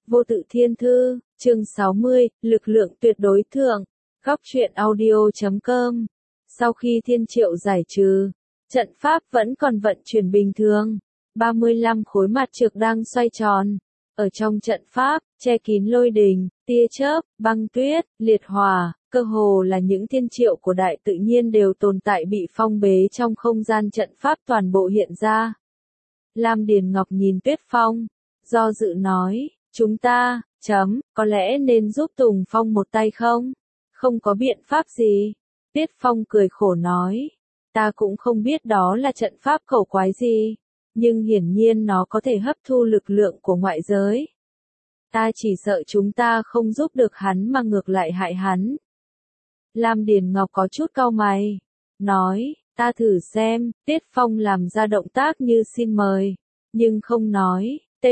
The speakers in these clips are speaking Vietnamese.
Vô tự thiên thư, chương 60, lực lượng tuyệt đối thượng, góc truyện audio.com. Sau khi thiên triệu giải trừ, trận pháp vẫn còn vận chuyển bình thường. 35 khối mặt trược đang xoay tròn. Ở trong trận pháp, che kín lôi đình, tia chớp, băng tuyết, liệt hỏa, cơ hồ là những thiên triệu của đại tự nhiên đều tồn tại bị phong bế trong không gian trận pháp toàn bộ hiện ra. Lam Điền Ngọc nhìn Tuyết Phong, do dự nói, chúng ta, có lẽ nên giúp Tùng Phong một tay không? Không có biện pháp gì. Tuyết Phong cười khổ nói, ta cũng không biết đó là trận pháp cầu quái gì, nhưng hiển nhiên nó có thể hấp thu lực lượng của ngoại giới. Ta chỉ sợ chúng ta không giúp được hắn mà ngược lại hại hắn. Lam Điền Ngọc có chút cau mày, nói, ta thử xem. Tuyết Phong làm ra động tác như xin mời, nhưng không nói,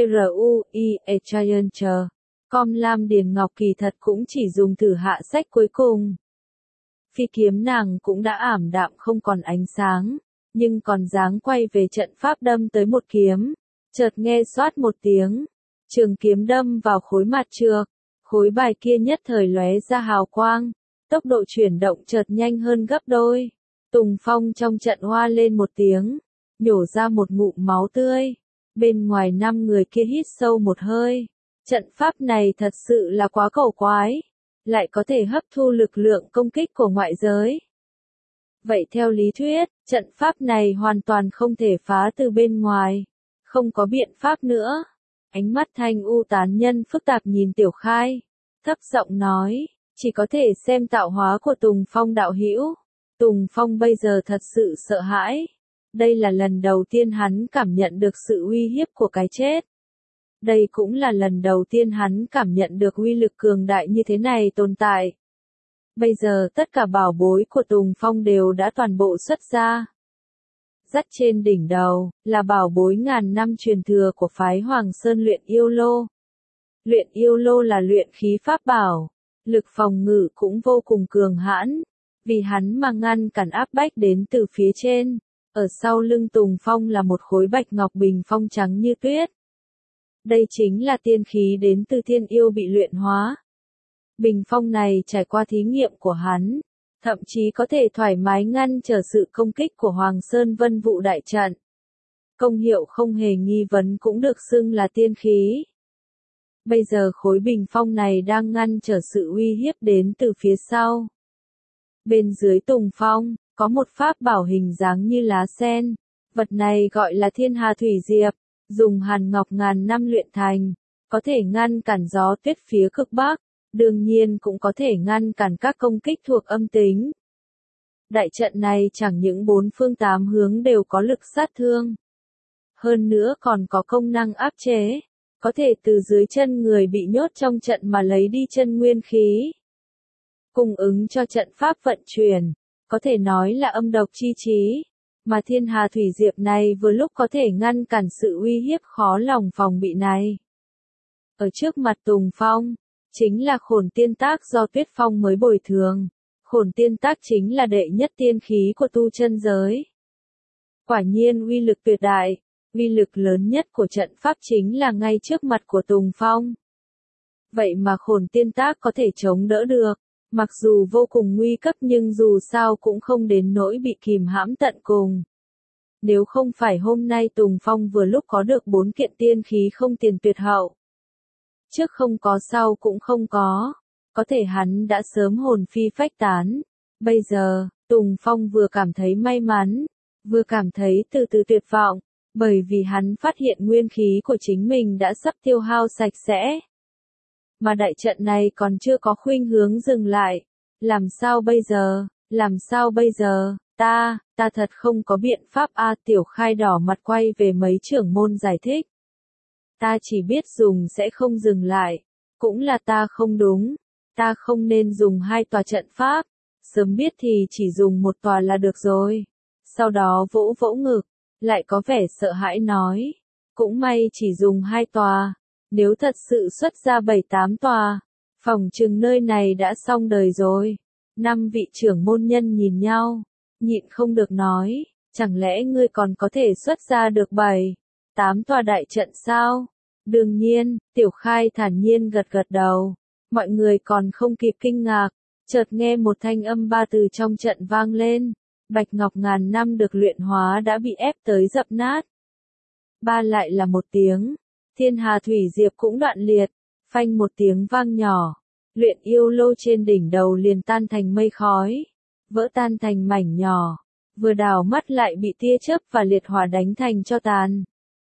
TRUI Giant chờ. Lam Điền Ngọc kỳ thật cũng chỉ dùng thử hạ sách cuối cùng. Phi kiếm nàng cũng đã ảm đạm không còn ánh sáng, nhưng còn dáng quay về trận pháp đâm tới một kiếm. Chợt nghe xoát một tiếng, trường kiếm đâm vào khối mặt trược, khối bài kia nhất thời lóe ra hào quang, tốc độ chuyển động chợt nhanh hơn gấp đôi. Tùng Phong trong trận hoa lên một tiếng, nhổ ra một ngụm máu tươi. Bên ngoài 5 người kia hít sâu một hơi. Trận pháp này thật sự là quá cầu quái, lại có thể hấp thu lực lượng công kích của ngoại giới. Vậy theo lý thuyết, trận pháp này hoàn toàn không thể phá từ bên ngoài, không có biện pháp nữa. Ánh mắt Thanh U tán nhân phức tạp nhìn Tiểu Khai, thấp giọng nói, chỉ có thể xem tạo hóa của Tùng Phong đạo hữu. Tùng Phong bây giờ thật sự sợ hãi. Đây là lần đầu tiên hắn cảm nhận được sự uy hiếp của cái chết. Đây cũng là lần đầu tiên hắn cảm nhận được uy lực cường đại như thế này tồn tại. Bây giờ tất cả bảo bối của Tùng Phong đều đã toàn bộ xuất ra. Dắt trên đỉnh đầu, là bảo bối ngàn năm truyền thừa của phái Hoàng Sơn luyện yêu lô. Luyện yêu lô là luyện khí pháp bảo, lực phòng ngự cũng vô cùng cường hãn, vì hắn mà ngăn cản áp bách đến từ phía trên. Ở sau lưng Tùng Phong là một khối bạch ngọc bình phong trắng như tuyết. Đây chính là tiên khí đến từ thiên yêu bị luyện hóa. Bình phong này trải qua thí nghiệm của hắn, thậm chí có thể thoải mái ngăn trở sự công kích của Hoàng Sơn Vân Vụ đại trận. Công hiệu không hề nghi vấn cũng được xưng là tiên khí. Bây giờ khối bình phong này đang ngăn trở sự uy hiếp đến từ phía sau. Bên dưới Tùng Phong, có một pháp bảo hình dáng như lá sen. Vật này gọi là Thiên Hà Thủy Diệp, dùng hàn ngọc ngàn năm luyện thành, có thể ngăn cản gió tuyết phía cực bắc, đương nhiên cũng có thể ngăn cản các công kích thuộc âm tính. Đại trận này chẳng những 4 phương 8 hướng đều có lực sát thương, hơn nữa còn có công năng áp chế, có thể từ dưới chân người bị nhốt trong trận mà lấy đi chân nguyên khí, cung ứng cho trận pháp vận chuyển, có thể nói là âm độc chi chí. Mà Thiên Hà Thủy Diệp này vừa lúc có thể ngăn cản sự uy hiếp khó lòng phòng bị này. Ở trước mặt Tùng Phong, chính là Khổn Tiên Tác do Tuyết Phong mới bồi thường. Khổn Tiên Tác chính là đệ nhất tiên khí của tu chân giới. Quả nhiên uy lực tuyệt đại, uy lực lớn nhất của trận pháp chính là ngay trước mặt của Tùng Phong. Vậy mà Khổn Tiên Tác có thể chống đỡ được. Mặc dù vô cùng nguy cấp nhưng dù sao cũng không đến nỗi bị kìm hãm tận cùng. Nếu không phải hôm nay Tùng Phong vừa lúc có được 4 kiện tiên khí không tiền tuyệt hậu. Trước không có sau cũng không có thể hắn đã sớm hồn phi phách tán. Bây giờ, Tùng Phong vừa cảm thấy may mắn, vừa cảm thấy từ từ tuyệt vọng, bởi vì hắn phát hiện nguyên khí của chính mình đã sắp tiêu hao sạch sẽ. Mà đại trận này còn chưa có khuynh hướng dừng lại. Làm sao bây giờ, ta thật không có biện pháp a. Tiểu Khai đỏ mặt quay về mấy trưởng môn giải thích. Ta chỉ biết dùng sẽ không dừng lại. Cũng là ta không đúng. Ta không nên dùng 2 tòa trận pháp. Sớm biết thì chỉ dùng 1 tòa là được rồi. Sau đó vỗ vỗ ngực, lại có vẻ sợ hãi nói. Cũng may chỉ dùng 2 tòa. Nếu thật sự xuất ra 7-8 tòa, phỏng chừng nơi này đã xong đời rồi. 5 vị trưởng môn nhân nhìn nhau, nhịn không được nói, chẳng lẽ ngươi còn có thể xuất ra được 7-8 tòa đại trận sao? Đương nhiên, Tiểu Khai thản nhiên gật gật đầu. Mọi người còn không kịp kinh ngạc, chợt nghe một thanh âm ba từ trong trận vang lên. Bạch ngọc ngàn năm được luyện hóa đã bị ép tới dập nát. Ba lại là một tiếng, thiên hà thủy diệp cũng đoạn liệt, phanh một tiếng vang nhỏ. Luyện yêu lô trên đỉnh đầu liền tan thành mây khói, vỡ tan thành mảnh nhỏ, vừa đào mắt lại bị tia chớp và liệt hỏa đánh thành tro tàn.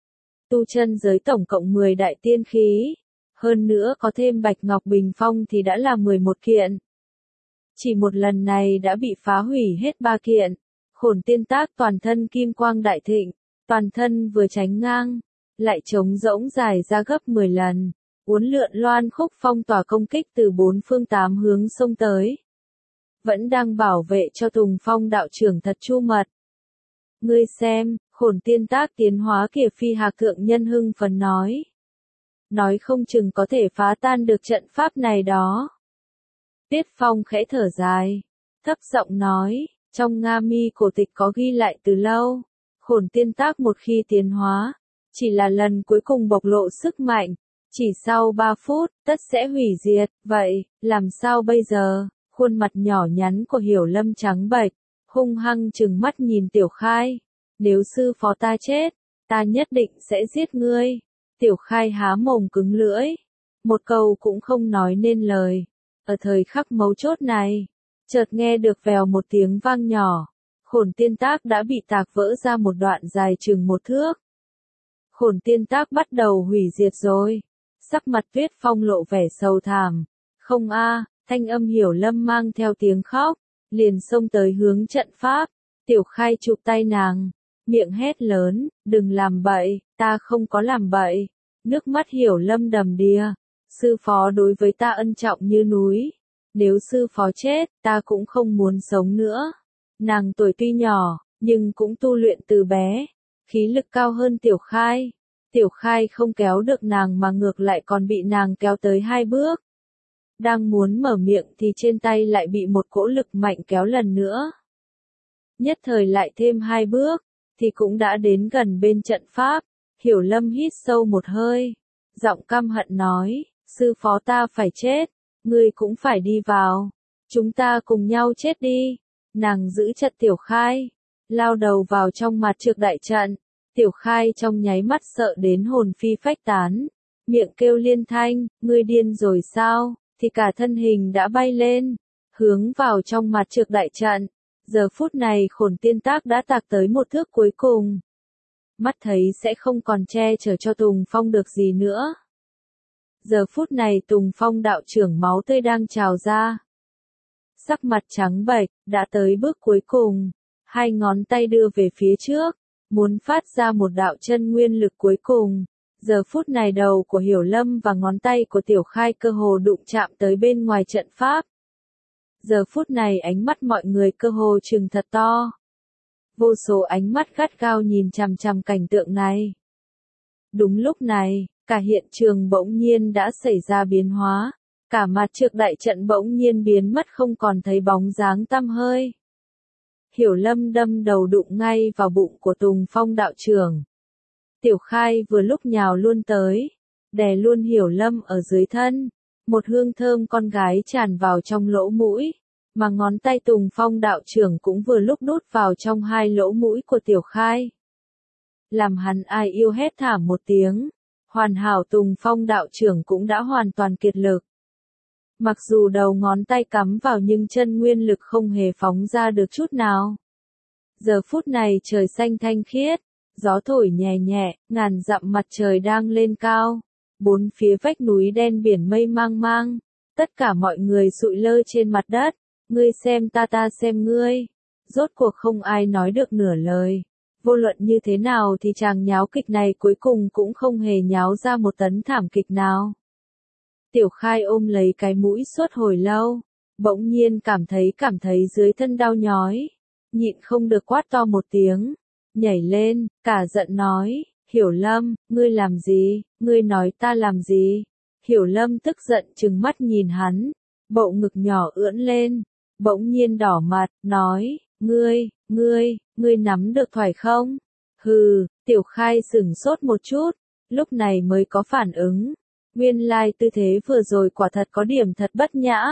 Tu chân giới tổng cộng 10 đại tiên khí, hơn nữa có thêm Bạch Ngọc Bình Phong thì đã là 11 kiện. Chỉ một lần này đã bị phá hủy hết 3 kiện. Khổn Tiên Tác toàn thân kim quang đại thịnh, toàn thân vừa tránh ngang, lại trống rỗng dài ra gấp 10 lần, uốn lượn loan khúc phong tỏa công kích từ 4 phương 8 hướng xông tới. Vẫn đang bảo vệ cho Tùng Phong đạo trưởng thật chu mật. Ngươi xem, Khổn Tiên Tác tiến hóa kìa, Phi Hạc thượng nhân hưng phấn nói. Nói không chừng có thể phá tan được trận pháp này đó. Tiết Phong khẽ thở dài, thấp giọng nói, trong Nga Mi cổ tịch có ghi lại từ lâu, Khổn Tiên Tác một khi tiến hóa, chỉ là lần cuối cùng bộc lộ sức mạnh, chỉ sau 3 phút, tất sẽ hủy diệt, vậy, làm sao bây giờ? Khuôn mặt nhỏ nhắn của Hiểu Lâm trắng bệch, hung hăng trừng mắt nhìn Tiểu Khai, nếu sư phó ta chết, ta nhất định sẽ giết ngươi. Tiểu Khai há mồm cứng lưỡi, một câu cũng không nói nên lời. Ở thời khắc mấu chốt này, chợt nghe được vèo một tiếng vang nhỏ, Khổn Tiên Tác đã bị tạc vỡ ra một đoạn dài chừng 1 thước. Khổn Tiên Tác bắt đầu hủy diệt rồi. Sắc mặt Tuyết Phong lộ vẻ sầu thảm. Không a, thanh âm Hiểu Lâm mang theo tiếng khóc, liền xông tới hướng trận pháp. Tiểu Khai chụp tay nàng, miệng hét lớn, đừng làm bậy, ta không có làm bậy. Nước mắt Hiểu Lâm đầm đìa, sư phó đối với ta ân trọng như núi. Nếu sư phó chết, ta cũng không muốn sống nữa. Nàng tuổi tuy nhỏ, nhưng cũng tu luyện từ bé, khí lực cao hơn Tiểu Khai. Tiểu Khai không kéo được nàng mà ngược lại còn bị nàng kéo tới 2 bước. Đang muốn mở miệng thì trên tay lại bị một cỗ lực mạnh kéo lần nữa. Nhất thời lại thêm 2 bước, thì cũng đã đến gần bên trận pháp. Hiểu Lâm hít sâu một hơi, giọng căm hận nói, sư phó ta phải chết, ngươi cũng phải đi vào. Chúng ta cùng nhau chết đi. Nàng giữ chặt Tiểu Khai, lao đầu vào trong mặt trược đại trận. Tiểu Khai trong nháy mắt sợ đến hồn phi phách tán, miệng kêu liên thanh, ngươi điên rồi sao, thì cả thân hình đã bay lên, hướng vào trong mặt trược đại trận. Giờ phút này Khổn Tiên Tác đã tạc tới 1 thước cuối cùng. Mắt thấy sẽ không còn che chở cho Tùng Phong được gì nữa. Giờ phút này Tùng Phong đạo trưởng máu tươi đang trào ra. Sắc mặt trắng bệch, đã tới bước cuối cùng, 2 ngón tay đưa về phía trước, muốn phát ra một đạo chân nguyên lực cuối cùng. Giờ phút này đầu của Hiểu Lâm và ngón tay của Tiểu Khai cơ hồ đụng chạm tới bên ngoài trận pháp. Giờ phút này ánh mắt mọi người cơ hồ trừng thật to. Vô số ánh mắt gắt gao nhìn chằm chằm cảnh tượng này. Đúng lúc này, cả hiện trường bỗng nhiên đã xảy ra biến hóa. Cả mặt trược đại trận bỗng nhiên biến mất không còn thấy bóng dáng tăm hơi. Hiểu Lâm đâm đầu đụng ngay vào bụng của Tùng Phong đạo trưởng. Tiểu Khai vừa lúc nhào luôn tới, đè luôn Hiểu Lâm ở dưới thân. Một hương thơm con gái tràn vào trong lỗ mũi, mà ngón tay Tùng Phong đạo trưởng cũng vừa lúc đút vào trong 2 lỗ mũi của Tiểu Khai. Làm hắn ai yêu hét thảm một tiếng, hoàn hảo Tùng Phong đạo trưởng cũng đã hoàn toàn kiệt lực. Mặc dù đầu ngón tay cắm vào nhưng chân nguyên lực không hề phóng ra được chút nào. Giờ phút này trời xanh thanh khiết, gió thổi nhẹ nhẹ, ngàn dặm mặt trời đang lên cao. 4 phía vách núi đen biển mây mang mang, tất cả mọi người sụi lơ trên mặt đất, ngươi xem ta ta xem ngươi. Rốt cuộc không ai nói được nửa lời. Vô luận như thế nào thì chàng nháo kịch này cuối cùng cũng không hề nháo ra một tấn thảm kịch nào. Tiểu Khai ôm lấy cái mũi suốt hồi lâu, bỗng nhiên cảm thấy dưới thân đau nhói, nhịn không được quát to một tiếng, nhảy lên, cả giận nói, Hiểu Lâm, ngươi làm gì, ngươi nói ta làm gì? Hiểu Lâm tức giận trừng mắt nhìn hắn, bộ ngực nhỏ ưỡn lên, bỗng nhiên đỏ mặt, nói, ngươi nắm được thoải không? Hừ, Tiểu Khai sửng sốt một chút, lúc này mới có phản ứng. Nguyên lai tư thế vừa rồi quả thật có điểm thật bất nhã.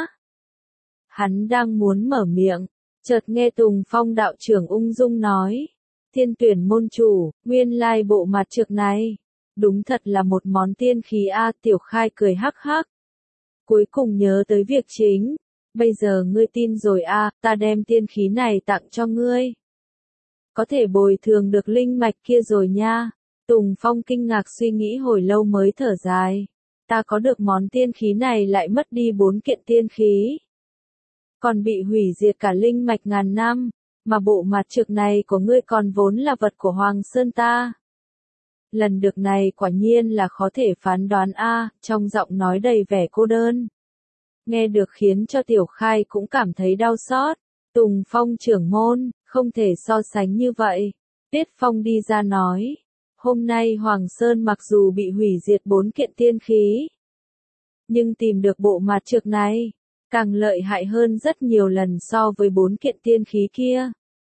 Hắn đang muốn mở miệng, chợt nghe Tùng Phong đạo trưởng ung dung nói. Thiên tuyển môn chủ, nguyên lai bộ mặt trược này. Đúng thật là một món tiên khí a. Tiểu Khai cười hắc hắc. Cuối cùng nhớ tới việc chính. Bây giờ ngươi tin rồi a, ta đem tiên khí này tặng cho ngươi. Có thể bồi thường được linh mạch kia rồi nha. Tùng Phong kinh ngạc suy nghĩ hồi lâu mới thở dài. Ta có được món tiên khí này lại mất đi 4 kiện tiên khí. Còn bị hủy diệt cả linh mạch ngàn năm, mà bộ mặt trược này của ngươi còn vốn là vật của Hoàng Sơn ta. Lần được này quả nhiên là khó thể phán đoán a, trong giọng nói đầy vẻ cô đơn. Nghe được khiến cho Tiểu Khai cũng cảm thấy đau xót. Tùng Phong trưởng môn, không thể so sánh như vậy. Tiết Phong đi ra nói. Hôm nay Hoàng Sơn mặc dù bị hủy diệt 4 kiện tiên khí, nhưng tìm được bộ mặt trược này, càng lợi hại hơn rất nhiều lần so với 4 kiện tiên khí kia.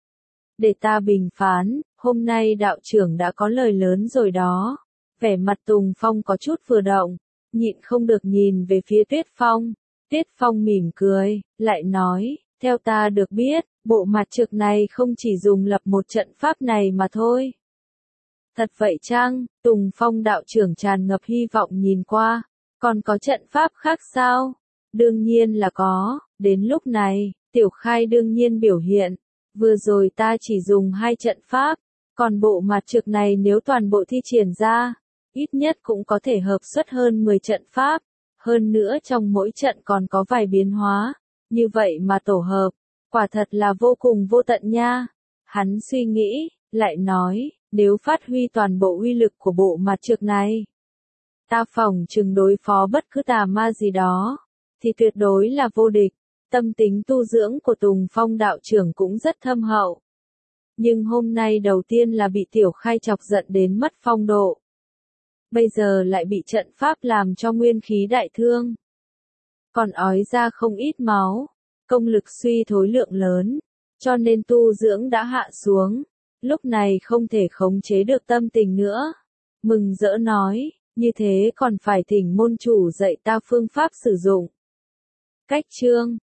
Để ta bình phán, hôm nay đạo trưởng đã có lời lớn rồi đó. Vẻ mặt Tùng Phong có chút vừa động, nhịn không được nhìn về phía Tiết Phong. Tiết Phong mỉm cười, lại nói, theo ta được biết, bộ mặt trược này không chỉ dùng lập một trận pháp này mà thôi. Thật vậy chăng? Tùng Phong đạo trưởng tràn ngập hy vọng nhìn qua. Còn có trận pháp khác sao? Đương nhiên là có. Đến lúc này, Tiểu Khai đương nhiên biểu hiện. Vừa rồi ta chỉ dùng 2 trận pháp. Còn bộ mặt trược này nếu toàn bộ thi triển ra, ít nhất cũng có thể hợp xuất hơn 10 trận pháp. Hơn nữa trong mỗi trận còn có vài biến hóa. Như vậy mà tổ hợp, quả thật là vô cùng vô tận nha. Hắn suy nghĩ, lại nói. Nếu phát huy toàn bộ uy lực của bộ mặt trược này, ta phỏng chừng đối phó bất cứ tà ma gì đó, thì tuyệt đối là vô địch. Tâm tính tu dưỡng của Tùng Phong đạo trưởng cũng rất thâm hậu. Nhưng hôm nay đầu tiên là bị Tiểu Khai chọc giận đến mất phong độ. Bây giờ lại bị trận pháp làm cho nguyên khí đại thương. Còn ói ra không ít máu, công lực suy thối lượng lớn, cho nên tu dưỡng đã hạ xuống. Lúc này không thể khống chế được tâm tình nữa. Mừng rỡ nói, như thế còn phải thỉnh môn chủ dạy ta phương pháp sử dụng. Cách chương